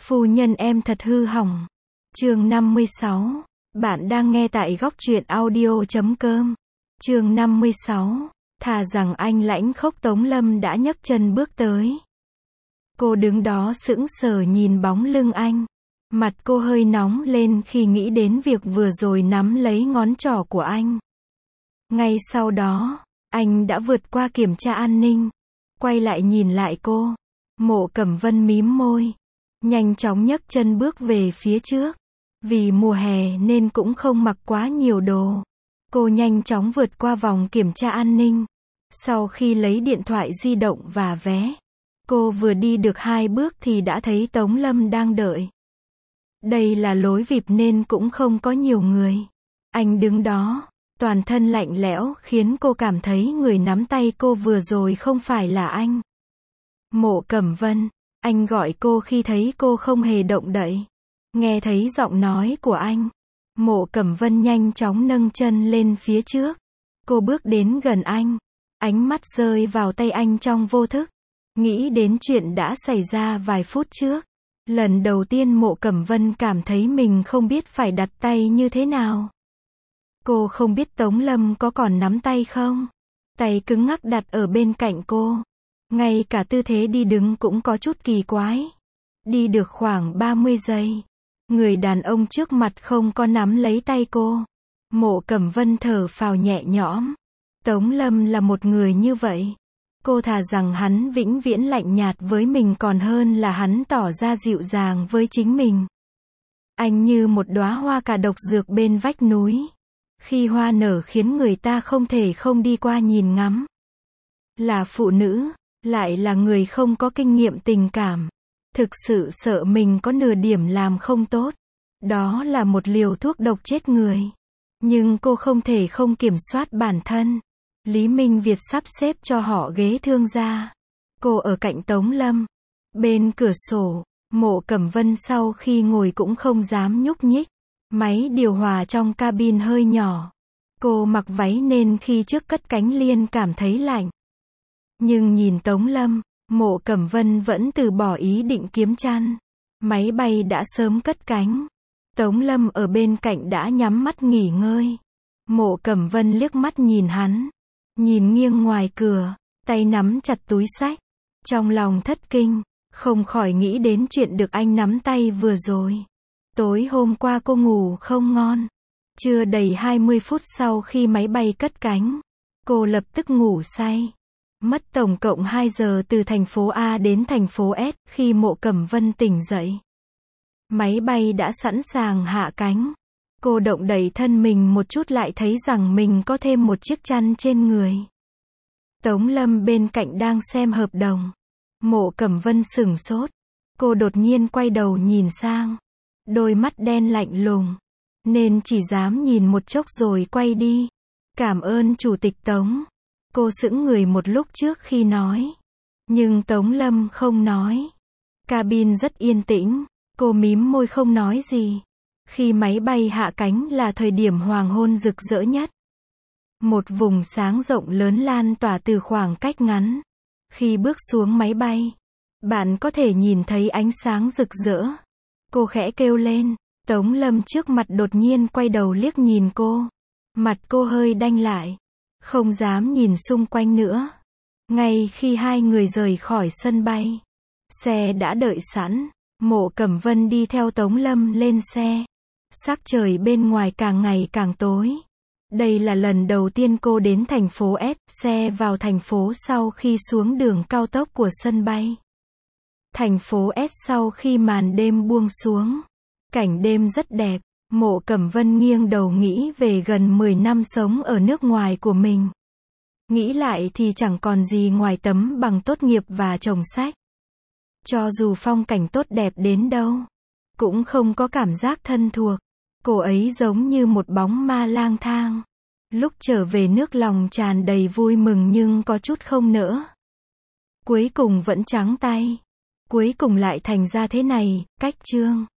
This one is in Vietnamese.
Phu nhân em thật hư hỏng. Chương 56. Bạn đang nghe tại góc truyện audio.com. Chương 56. Thà rằng anh lãnh khốc. Tống Lâm đã nhấc chân bước tới. Cô đứng đó sững sờ nhìn bóng lưng anh. Mặt cô hơi nóng lên khi nghĩ đến việc vừa rồi nắm lấy ngón trỏ của anh. Ngay sau đó, anh đã vượt qua kiểm tra an ninh. Quay lại nhìn lại cô. Mộ Cẩm Vân mím môi. Nhanh chóng nhấc chân bước về phía trước. Vì mùa hè nên cũng không mặc quá nhiều đồ. Cô nhanh chóng vượt qua vòng kiểm tra an ninh. Sau khi lấy điện thoại di động và vé, cô vừa đi được 2 bước thì đã thấy Tống Lâm đang đợi. Đây là lối VIP nên cũng không có nhiều người. Anh đứng đó, toàn thân lạnh lẽo khiến cô cảm thấy người nắm tay cô vừa rồi không phải là anh. Mộ Cẩm Vân, anh gọi cô khi thấy cô không hề động đậy. Nghe thấy giọng nói của anh, Mộ Cẩm Vân nhanh chóng nâng chân lên phía trước. Cô bước đến gần anh, ánh mắt rơi vào tay anh trong vô thức. Nghĩ đến chuyện đã xảy ra vài phút trước. Lần đầu tiên Mộ Cẩm Vân cảm thấy mình không biết phải đặt tay như thế nào. Cô không biết Tống Lâm có còn nắm tay không. Tay cứng ngắc đặt ở bên cạnh cô. Ngay cả tư thế đi đứng cũng có chút kỳ quái. Đi được khoảng 30 giây. Người đàn ông trước mặt không có nắm lấy tay cô. Mộ Cẩm Vân thở phào nhẹ nhõm. Tống Lâm là một người như vậy. Cô thà rằng hắn vĩnh viễn lạnh nhạt với mình còn hơn là hắn tỏ ra dịu dàng với chính mình. Anh như một đóa hoa cà độc dược bên vách núi. Khi hoa nở khiến người ta không thể không đi qua nhìn ngắm. Là phụ nữ, lại là người không có kinh nghiệm tình cảm. Thực sự sợ mình có nửa điểm làm không tốt. Đó là một liều thuốc độc chết người. Nhưng cô không thể không kiểm soát bản thân. Lý Minh Việt sắp xếp cho họ ghế thương gia. Cô ở cạnh Tống Lâm. Bên cửa sổ, Mộ Cẩm Vân sau khi ngồi cũng không dám nhúc nhích. Máy điều hòa trong cabin hơi nhỏ. Cô mặc váy nên khi trước cất cánh liền cảm thấy lạnh. Nhưng nhìn Tống Lâm, Mộ Cẩm Vân vẫn từ bỏ ý định kiếm chăn. Máy bay đã sớm cất cánh. Tống Lâm ở bên cạnh đã nhắm mắt nghỉ ngơi. Mộ Cẩm Vân liếc mắt nhìn hắn. Nhìn nghiêng ngoài cửa, tay nắm chặt túi xách. Trong lòng thất kinh, không khỏi nghĩ đến chuyện được anh nắm tay vừa rồi. Tối hôm qua cô ngủ không ngon. Chưa đầy 20 phút sau khi máy bay cất cánh, cô lập tức ngủ say. Mất tổng cộng 2 giờ từ thành phố A đến thành phố S khi Mộ Cẩm Vân tỉnh dậy. Máy bay đã sẵn sàng hạ cánh. Cô động đẩy thân mình một chút lại thấy rằng mình có thêm một chiếc chăn trên người. Tống Lâm bên cạnh đang xem hợp đồng. Mộ Cẩm Vân sửng sốt. Cô đột nhiên quay đầu nhìn sang. Đôi mắt đen lạnh lùng. Nên chỉ dám nhìn một chốc rồi quay đi. Cảm ơn Chủ tịch Tống. Cô sững người một lúc trước khi nói. Nhưng Tống Lâm không nói. Cabin rất yên tĩnh. Cô mím môi không nói gì. Khi máy bay hạ cánh là thời điểm hoàng hôn rực rỡ nhất. Một vùng sáng rộng lớn lan tỏa từ khoảng cách ngắn. Khi bước xuống máy bay, bạn có thể nhìn thấy ánh sáng rực rỡ. Cô khẽ kêu lên. Tống Lâm trước mặt đột nhiên quay đầu liếc nhìn cô. Mặt cô hơi đanh lại. Không dám nhìn xung quanh nữa. Ngay khi hai người rời khỏi sân bay, xe đã đợi sẵn. Mộ Cẩm Vân đi theo Tống Lâm lên xe. Sắc trời bên ngoài càng ngày càng tối. Đây là lần đầu tiên cô đến thành phố S, xe vào thành phố sau khi xuống đường cao tốc của sân bay. Thành phố S sau khi màn đêm buông xuống. Cảnh đêm rất đẹp. Mộ Cẩm Vân nghiêng đầu nghĩ về gần 10 năm sống ở nước ngoài của mình. Nghĩ lại thì chẳng còn gì ngoài tấm bằng tốt nghiệp và chồng sách. Cho dù phong cảnh tốt đẹp đến đâu, cũng không có cảm giác thân thuộc. Cô ấy giống như một bóng ma lang thang. Lúc trở về nước lòng tràn đầy vui mừng nhưng có chút không nỡ. Cuối cùng vẫn trắng tay. Cuối cùng lại thành ra thế này, cách chương.